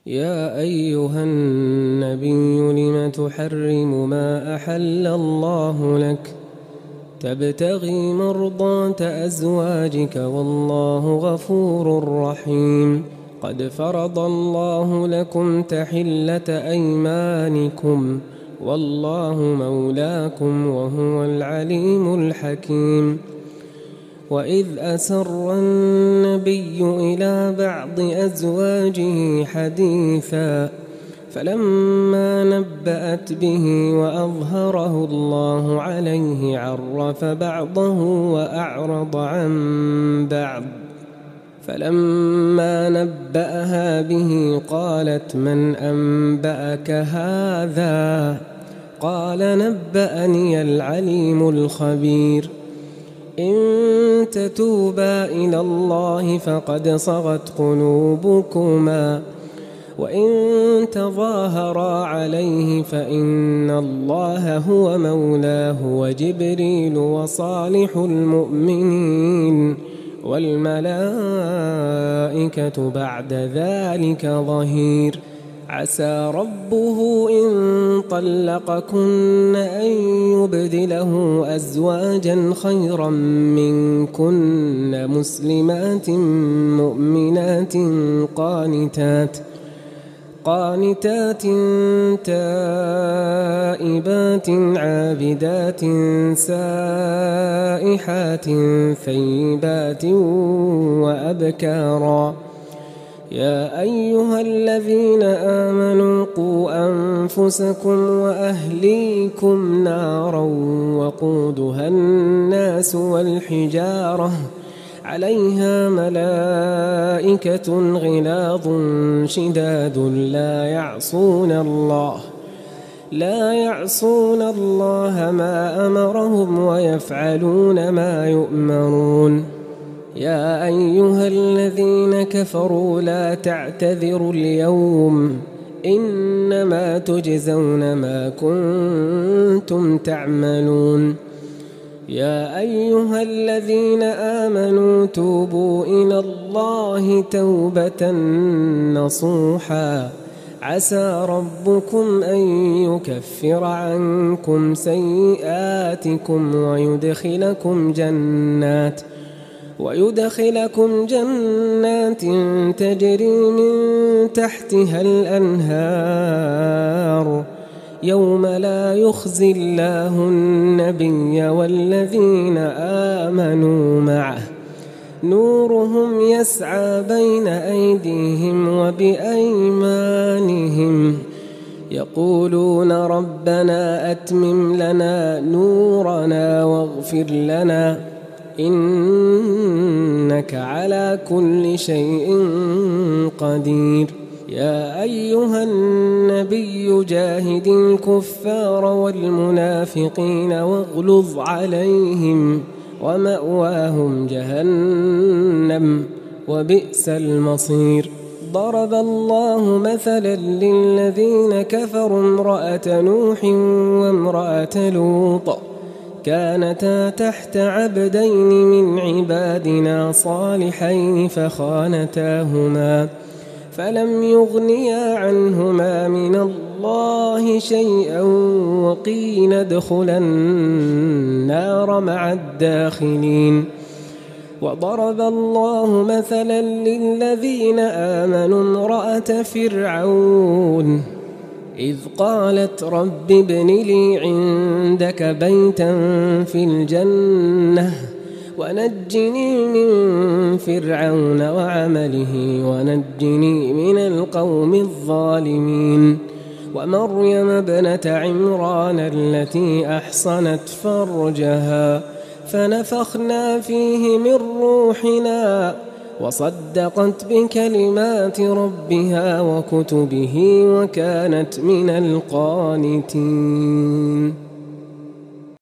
يا أيها النبي لم تحرم ما أحل الله لك تبتغي مرضاة أزواجك والله غفور رحيم. قد فرض الله لكم تحلة أيمانكم والله مولاكم وهو العليم الحكيم. وإذ أسر النبي إلى بعض أزواجه حديثا فلما نبأت به وأظهره الله عليه عرف بعضه وأعرض عن بعض. فلما نبأها به قالت من أنبأك هذا؟ قال نبأني العليم الخبير. إن تتوبا إلى الله فقد صغت قلوبكما وإن تظاهرا عليه فإن الله هو مولاه وجبريل وصالح المؤمنين والملائكة بعد ذلك ظهير. عسى ربه إن طلقكن أن يبدله أزواجا خيرا منكن مسلمات مؤمنات قانتات تائبات عابدات سائحات ثيبات وأبكارا. يا أيها الذين آمنوا قوا أنفسكم وأهليكم نارا وقودها الناس والحجارة عليها ملائكة غلاظ شداد لا يعصون الله ما أمرهم ويفعلون ما يؤمرون. يا أيها الذين كفروا لا تعتذروا اليوم إنما تجزون ما كنتم تعملون. يا أيها الذين آمنوا توبوا إلى الله توبة نصوحا عسى ربكم أن يكفر عنكم سيئاتكم ويدخلكم جنات تجري من تحتها الأنهار يوم لا يخزي الله النبي والذين آمنوا معه نورهم يسعى بين أيديهم وبأيمانهم يقولون ربنا أتمم لنا نورنا واغفر لنا إنك على كل شيء قدير. يا أيها النبي جاهد الكفار والمنافقين واغلظ عليهم ومأواهم جهنم وبئس المصير. ضرب الله مثلا للذين كفروا امرأة نوح وامرأة لوط كانتا تحت عبدين من عبادنا صالحين فخانتاهما فلم يغنيا عنهما من الله شيئا وقيل ادخلا النار مع الداخلين. وضرب الله مثلا للذين آمنوا امرأة فرعون إذ قالت رب ابن لي عندك بيتا في الجنة ونجني من فرعون وعمله ونجني من القوم الظالمين. ومريم ابنة عمران التي أحصنت فرجها فنفخنا فيه من روحنا وصدقت بكلمات ربها وكتبه وكانت من القانتين.